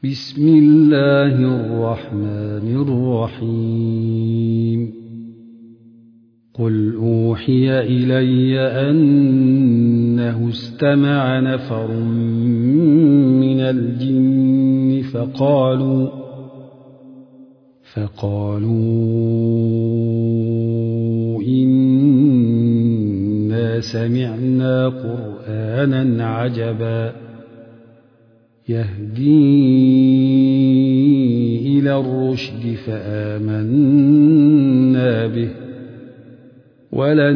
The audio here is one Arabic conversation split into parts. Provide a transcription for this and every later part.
بسم الله الرحمن الرحيم قل أوحي إلي أنه استمع نفر من الجن فقالوا إنا سمعنا قرآنا عجبا يهدي إلى الرشد فآمنا به ولن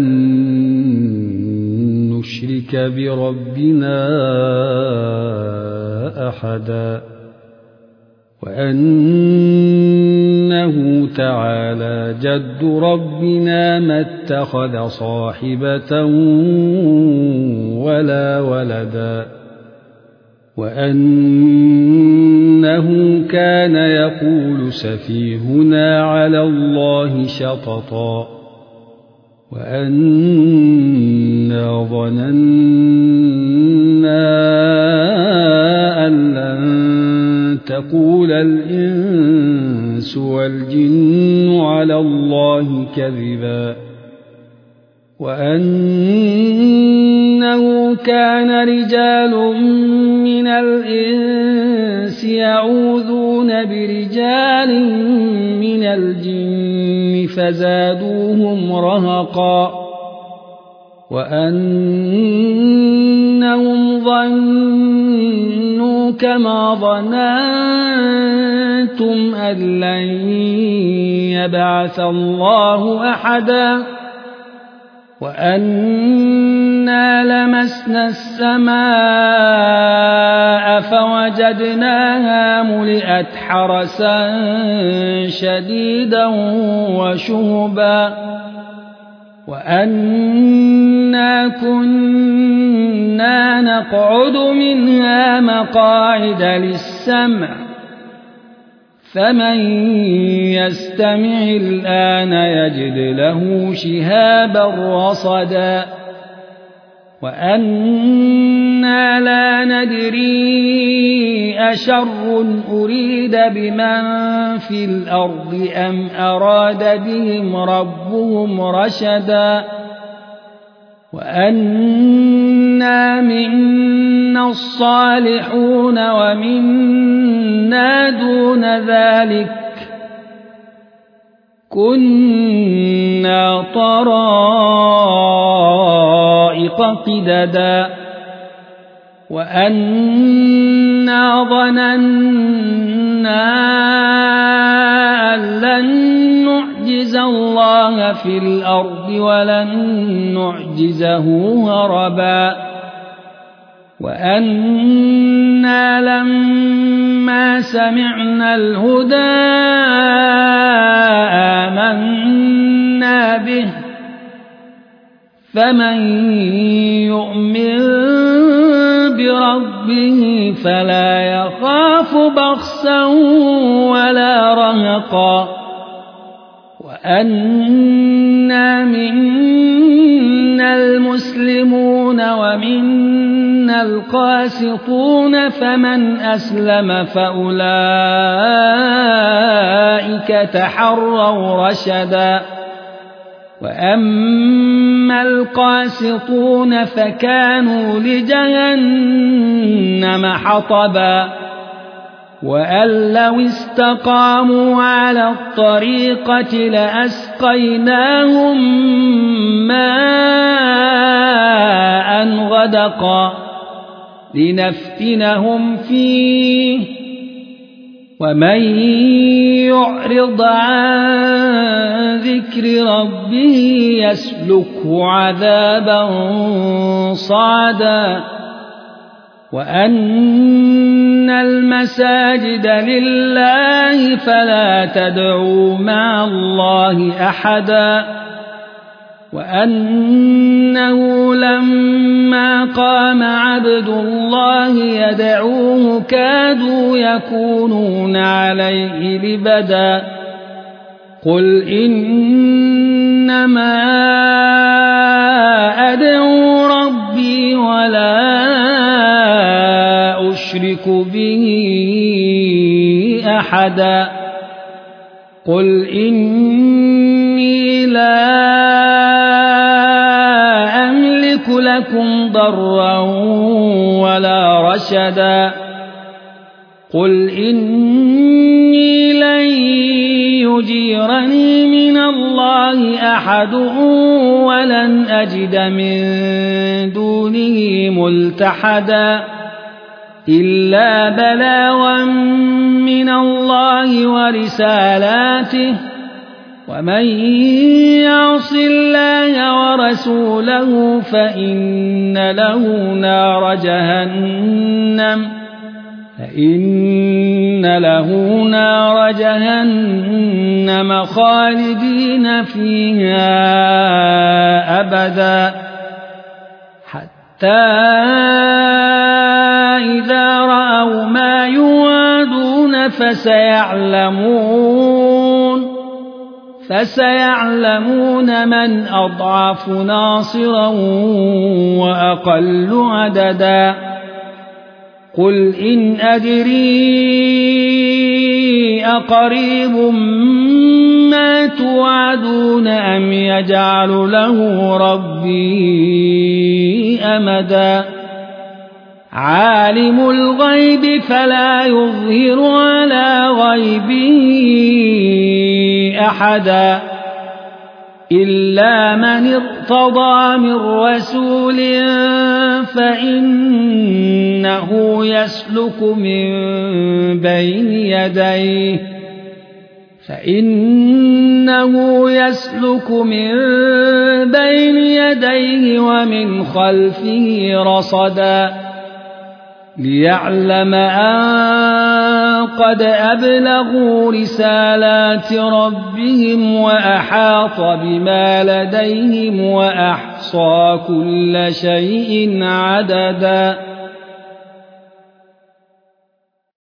نشرك بربنا أحدا وأنه تعالى جد ربنا ما اتخذ صاحبة ولا ولدا وأنه كان يقول سفيهنا على الله شططا وأنا ظننا أن لن تقول الإنس والجن على الله كذبا وأنه كان رجال من الإنس يعوذون برجال من الجن فزادوهم رهقا وأنهم ظنوا كما ظننتم أن لن يبعث الله أحدا وأنا لمسنا السماء فوجدناها ملئت حرسا شديدا وشهبا وأنا كنا نقعد منها مقاعد للسمع فمن يستمع الآن يجد له شهابا رصدا وأنا لا ندري أشر أريد بمن في الأرض أم أراد بهم ربهم رشدا وأنا منا الصالحون ومنا دون ذلك كنا طرائق قددا وأنا ظننا أن لن نعجز الله في الأرض ولن نعجزه هربا وأنا لما سمعنا الهدى آمنا به فمن يؤمن بربه فلا يخاف بخسا ولا رهقا وأنا منا المسلمون ومنا القاسطون فمن أسلم فأولئك تحروا رشدا وأما القاسطون فكانوا لجهنم حطبا وأن لو استقاموا على الطريقة لأسقيناهم ماء غدقا لنفتنهم فيه ومن يعرض عن ذكر ربه يسلكه عذابا صعدا وأن المساجد لله فلا تدعوا مع الله أحدا وأنه لما قام عبد الله يدعوه كادوا يكونون عليه لبدا قل إنما أدعو ربي ولا يشرك به أحدا قل إني لا أملك لكم ضرا ولا رشدا قل إني لن يجيرني من الله أحد ولن أجد من دونه ملتحدا إلا بلاغا من الله ورسالاته ومن يعص الله ورسوله فإن له نار جهنم خالدين فيها أبدا حتى إذا رأوا ما يوعدون فسيعلمون من أضعف ناصرا وأقل عددا قل إن أدري أقريب ما توعدون أم يجعل له ربي أمدا عالم الغيب فلا يظهر على غيبه أحدا إلا من ارتضى من رسول فإنه يسلك من بين يديه ومن خلفه رصدا ليعلم أن قد أبلغوا رسالات ربهم وأحاط بما لديهم وأحصى كل شيء عددا